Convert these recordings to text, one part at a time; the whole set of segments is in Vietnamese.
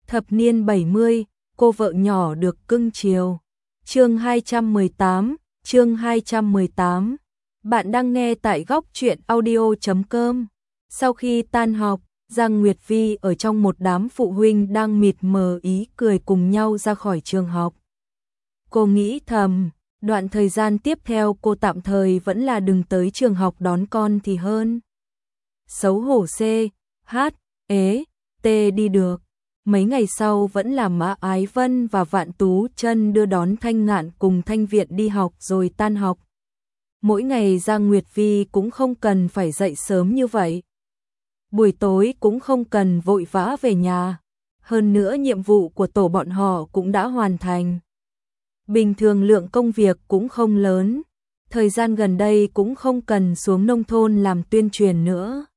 Thập niên 70, cô vợ nhỏ được cưng chiều. Chương 218, chương 218. Bạn đang nghe tại góc truyện audio.com. Sau khi tan học, Giang Nguyệt Vi ở trong một đám phụ huynh đang mịt mờ ý cười cùng nhau ra khỏi trường học. Cô nghĩ thầm, đoạn thời gian tiếp theo cô tạm thời vẫn là đừng tới trường học đón con thì hơn. Xấu hổ C, H, ế, T đi được. Mấy ngày sau vẫn là Mã Ái Vân và Vạn Tú Chân đưa đón Thanh Ngạn cùng Thanh Viện đi học rồi tan học. Mỗi ngày Giang Nguyệt Vi cũng không cần phải dậy sớm như vậy. Buổi tối cũng không cần vội vã về nhà. Hơn nữa nhiệm vụ của tổ bọn họ cũng đã hoàn thành. Bình thường lượng công việc cũng không lớn. Thời gian gần đây cũng không cần xuống nông thôn làm tuyên truyền nữa.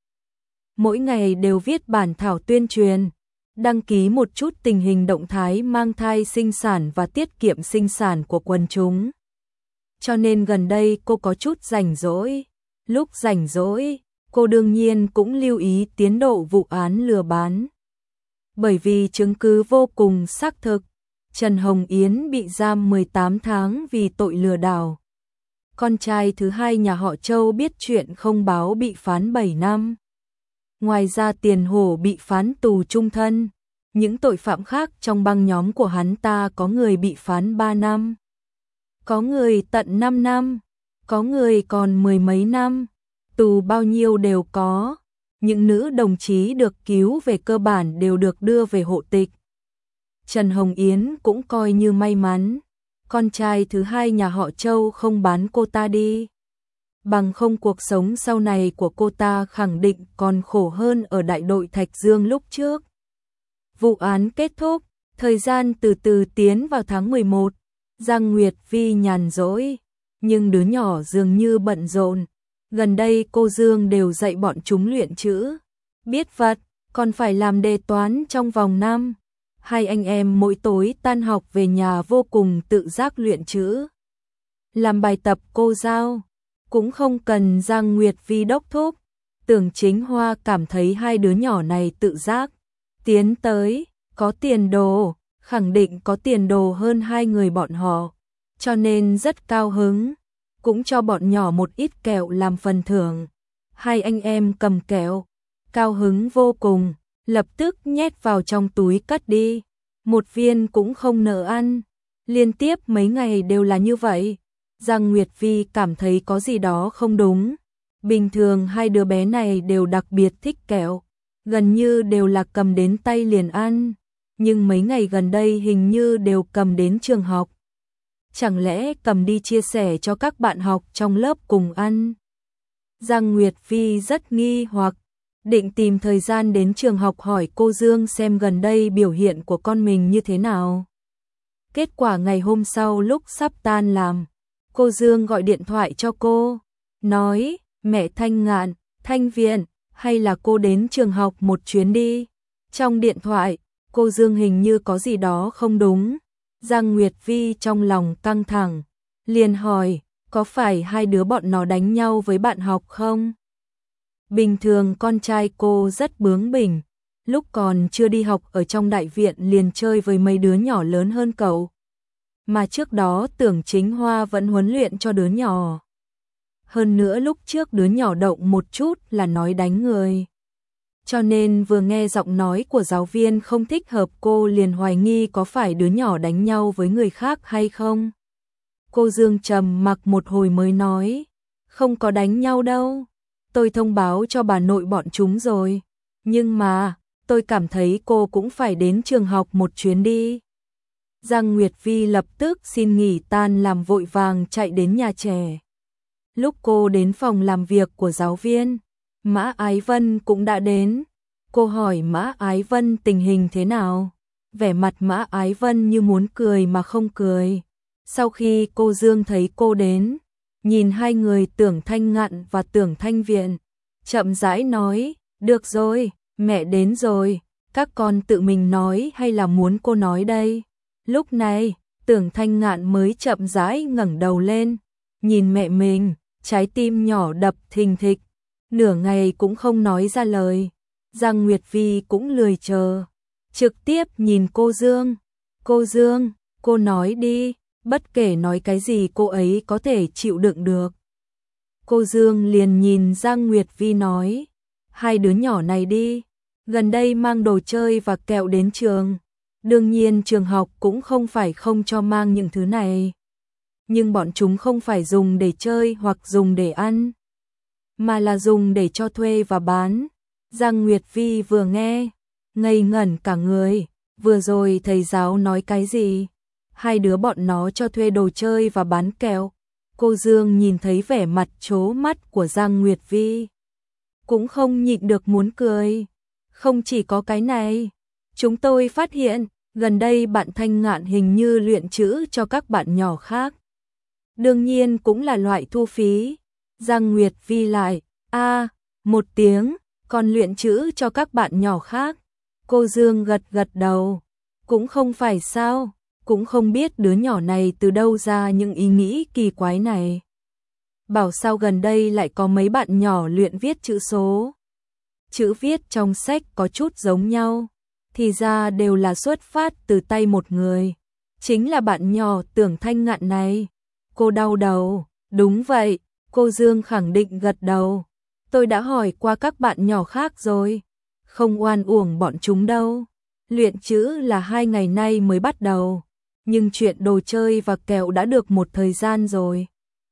Mỗi ngày đều viết bản thảo tuyên truyền, đăng ký một chút tình hình động thái mang thai sinh sản và tiết kiệm sinh sản của quần chúng. Cho nên gần đây cô có chút rảnh rỗi. Lúc rảnh rỗi, cô đương nhiên cũng lưu ý tiến độ vụ án lừa bán. Bởi vì chứng cứ vô cùng xác thực, Trần Hồng Yến bị giam 18 tháng vì tội lừa đảo. Con trai thứ hai nhà họ Châu biết chuyện không báo bị phán 7 năm. Ngoài ra Tiền Hổ bị phán tù trung thân. Những tội phạm khác trong băng nhóm của hắn ta có người bị phán 3 năm. Có người tận 5 năm. Có người còn 10 mấy năm. Tù bao nhiêu đều có. Những nữ đồng chí được cứu về cơ bản đều được đưa về hộ tịch. Trần Hồng Yến cũng coi như may mắn. Con trai thứ hai nhà họ Châu không bán cô ta đi. Bằng không cuộc sống sau này của cô ta khẳng định còn khổ hơn ở đại đội Thạch Dương lúc trước. Vụ án kết thúc, thời gian từ từ tiến vào tháng 11. Giang Nguyệt Vi nhàn rỗi, nhưng đứa nhỏ dường như bận rộn. Gần đây cô Dương đều dạy bọn chúng luyện chữ, biết vật, còn phải làm đề toán trong vòng năm. Hai anh em mỗi tối tan học về nhà vô cùng tự giác luyện chữ. Làm bài tập cô giao, cũng không cần Giang Nguyệt Vi đốc thúc. Tưởng Chính Hoa cảm thấy hai đứa nhỏ này tự giác tiến tới, có tiền đồ, khẳng định có tiền đồ hơn hai người bọn họ, cho nên rất cao hứng, cũng cho bọn nhỏ một ít kẹo làm phần thưởng. Hai anh em cầm kẹo, cao hứng vô cùng, lập tức nhét vào trong túi cất đi, một viên cũng không nỡ ăn. Liên tiếp mấy ngày đều là như vậy. Giang Nguyệt Vi cảm thấy có gì đó không đúng. Bình thường hai đứa bé này đều đặc biệt thích kẹo, gần như đều là cầm đến tay liền ăn, nhưng mấy ngày gần đây hình như đều cầm đến trường học. Chẳng lẽ cầm đi chia sẻ cho các bạn học trong lớp cùng ăn? Giang Nguyệt Vi rất nghi hoặc, định tìm thời gian đến trường học hỏi cô Dương xem gần đây biểu hiện của con mình như thế nào. Kết quả ngày hôm sau lúc sắp tan làm, cô Dương gọi điện thoại cho cô, nói, mẹ Thanh Ngạn, Thanh Viện, hay là cô đến trường học một chuyến đi. Trong điện thoại, cô Dương hình như có gì đó không đúng. Giang Nguyệt Vi trong lòng căng thẳng, liền hỏi, có phải hai đứa bọn nó đánh nhau với bạn học không? Bình thường con trai cô rất bướng bỉnh, lúc còn chưa đi học ở trong đại viện liền chơi với mấy đứa nhỏ lớn hơn cậu. Mà trước đó Tưởng Chính Hoa vẫn huấn luyện cho đứa nhỏ. Hơn nữa lúc trước đứa nhỏ động một chút là nói đánh người. Cho nên vừa nghe giọng nói của giáo viên không thích hợp cô liền hoài nghi có phải đứa nhỏ đánh nhau với người khác hay không. Cô Dương trầm mặc một hồi mới nói, không có đánh nhau đâu. Tôi thông báo cho bà nội bọn chúng rồi. Nhưng mà, tôi cảm thấy cô cũng phải đến trường học một chuyến đi. Giang Nguyệt Vi lập tức xin nghỉ tan làm vội vàng chạy đến nhà trẻ. Lúc cô đến phòng làm việc của giáo viên, Mã Ái Vân cũng đã đến. Cô hỏi Mã Ái Vân tình hình thế nào. Vẻ mặt Mã Ái Vân như muốn cười mà không cười. Sau khi cô Dương thấy cô đến, nhìn hai người Tưởng Thanh Ngạn và Tưởng Thanh Viện, chậm rãi nói, được rồi, mẹ đến rồi, các con tự mình nói hay là muốn cô nói đây? Lúc này, Tưởng Thanh Ngạn mới chậm rãi ngẩng đầu lên, nhìn mẹ mình, trái tim nhỏ đập thình thịch, nửa ngày cũng không nói ra lời. Giang Nguyệt Vi cũng lười chờ, trực tiếp nhìn cô Dương. Cô Dương, cô nói đi, bất kể nói cái gì cô ấy có thể chịu đựng được. Cô Dương liền nhìn Giang Nguyệt Vi nói, hai đứa nhỏ này đi, gần đây mang đồ chơi và kẹo đến trường. Đương nhiên trường học cũng không phải không cho mang những thứ này. Nhưng bọn chúng không phải dùng để chơi hoặc dùng để ăn, mà là dùng để cho thuê và bán. Giang Nguyệt Vi vừa nghe, ngây ngẩn cả người, vừa rồi thầy giáo nói cái gì? Hai đứa bọn nó cho thuê đồ chơi và bán kẹo. Cô Dương nhìn thấy vẻ mặt trố mắt của Giang Nguyệt Vi, cũng không nhịn được muốn cười. Không chỉ có cái này, chúng tôi phát hiện, gần đây bạn Thanh Ngạn hình như luyện chữ cho các bạn nhỏ khác. Đương nhiên cũng là loại thu phí. Giang Nguyệt Vi lại, một tiếng, còn luyện chữ cho các bạn nhỏ khác. Cô Dương gật gật đầu, cũng không phải sao, cũng không biết đứa nhỏ này từ đâu ra những ý nghĩ kỳ quái này. Bảo sao gần đây lại có mấy bạn nhỏ luyện viết chữ số. Chữ viết trong sách có chút giống nhau, thì ra đều là xuất phát từ tay một người, chính là bạn nhỏ Tưởng Thanh Ngạn này. Cô đau đầu, đúng vậy, cô Dương khẳng định gật đầu. Tôi đã hỏi qua các bạn nhỏ khác rồi, không oan uổng bọn chúng đâu. Luyện chữ là 2 ngày nay mới bắt đầu, nhưng chuyện đồ chơi và kẹo đã được một thời gian rồi.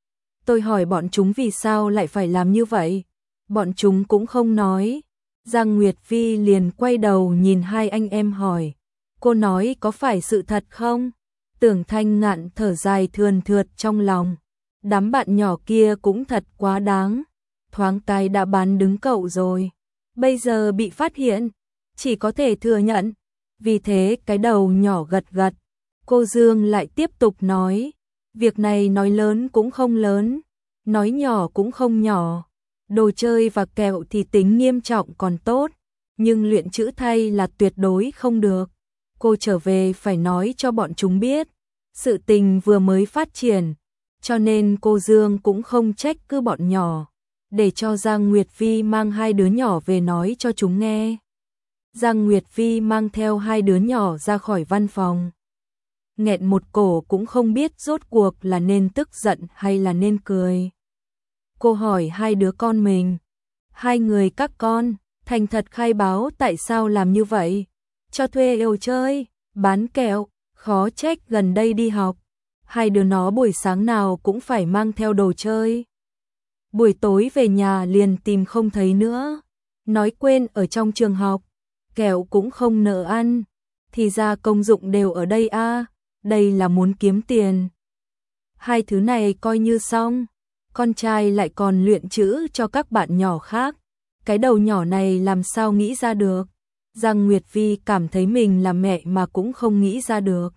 Tôi hỏi bọn chúng vì sao lại phải làm như vậy, bọn chúng cũng không nói. Giang Nguyệt Vi liền quay đầu nhìn hai anh em hỏi, cô nói có phải sự thật không? Tưởng Thanh Ngạn thở dài thườn thượt trong lòng, đám bạn nhỏ kia cũng thật quá đáng, thoáng cái đã bán đứng cậu rồi, bây giờ bị phát hiện, chỉ có thể thừa nhận. Vì thế cái đầu nhỏ gật gật. Cô Dương lại tiếp tục nói, việc này nói lớn cũng không lớn, nói nhỏ cũng không nhỏ. Đồ chơi và kẹo thì tính nghiêm trọng còn tốt, nhưng luyện chữ thay là tuyệt đối không được. Cô trở về phải nói cho bọn chúng biết, sự tình vừa mới phát triển, cho nên cô Dương cũng không trách cứ bọn nhỏ, để cho Giang Nguyệt Vi mang hai đứa nhỏ về nói cho chúng nghe. Giang Nguyệt Vi mang theo hai đứa nhỏ ra khỏi văn phòng. Nghẹn một cổ cũng không biết rốt cuộc là nên tức giận hay là nên cười. Cô hỏi hai đứa con mình, hai người các con, thành thật khai báo tại sao làm như vậy. Cho thuê đồ chơi, bán kẹo, khó trách gần đây đi học. Hai đứa nó buổi sáng nào cũng phải mang theo đồ chơi. Buổi tối về nhà liền tìm không thấy nữa. Nói quên ở trong trường học, kẹo cũng không nỡ ăn. Thì ra công dụng đều ở đây đây là muốn kiếm tiền. Hai thứ này coi như xong. Con trai lại còn luyện chữ cho các bạn nhỏ khác. Cái đầu nhỏ này làm sao nghĩ ra được. Giang Nguyệt Vi cảm thấy mình là mẹ mà cũng không nghĩ ra được.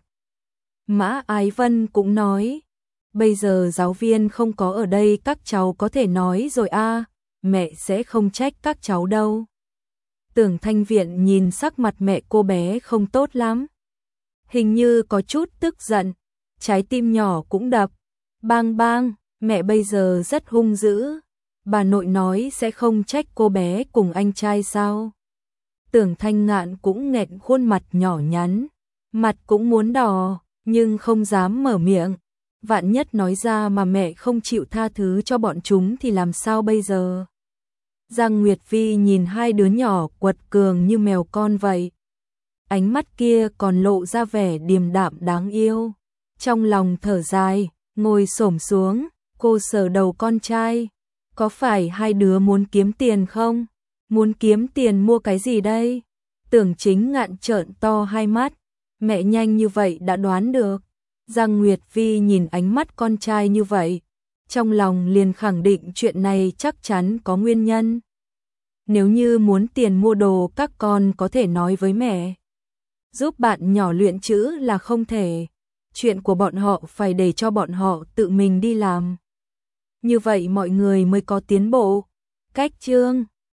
Mã Ái Vân cũng nói, bây giờ giáo viên không có ở đây các cháu có thể nói rồi mẹ sẽ không trách các cháu đâu. Tưởng Thanh Viện nhìn sắc mặt mẹ cô bé không tốt lắm. Hình như có chút tức giận, trái tim nhỏ cũng đập. Bang bang, mẹ bây giờ rất hung dữ. Bà nội nói sẽ không trách cô bé cùng anh trai sao? Tưởng Thanh Ngạn cũng nghẹn khuôn mặt nhỏ nhắn, mặt cũng muốn đỏ, nhưng không dám mở miệng. Vạn nhất nói ra mà mẹ không chịu tha thứ cho bọn chúng thì làm sao bây giờ? Giang Nguyệt Vi nhìn hai đứa nhỏ quật cường như mèo con vậy. Ánh mắt kia còn lộ ra vẻ điềm đạm đáng yêu. Trong lòng thở dài, ngồi xổm xuống, cô sờ đầu con trai. Có phải hai đứa muốn kiếm tiền không? Muốn kiếm tiền mua cái gì đây? Tưởng Chính Ngạn trợn to hai mắt. Mẹ nhanh như vậy đã đoán được. Giang Nguyệt Vi nhìn ánh mắt con trai như vậy, trong lòng liền khẳng định chuyện này chắc chắn có nguyên nhân. Nếu như muốn tiền mua đồ các con có thể nói với mẹ. Giúp bạn nhỏ luyện chữ là không thể. Chuyện của bọn họ phải để cho bọn họ tự mình đi làm. Như vậy mọi người mới có tiến bộ. Cách chương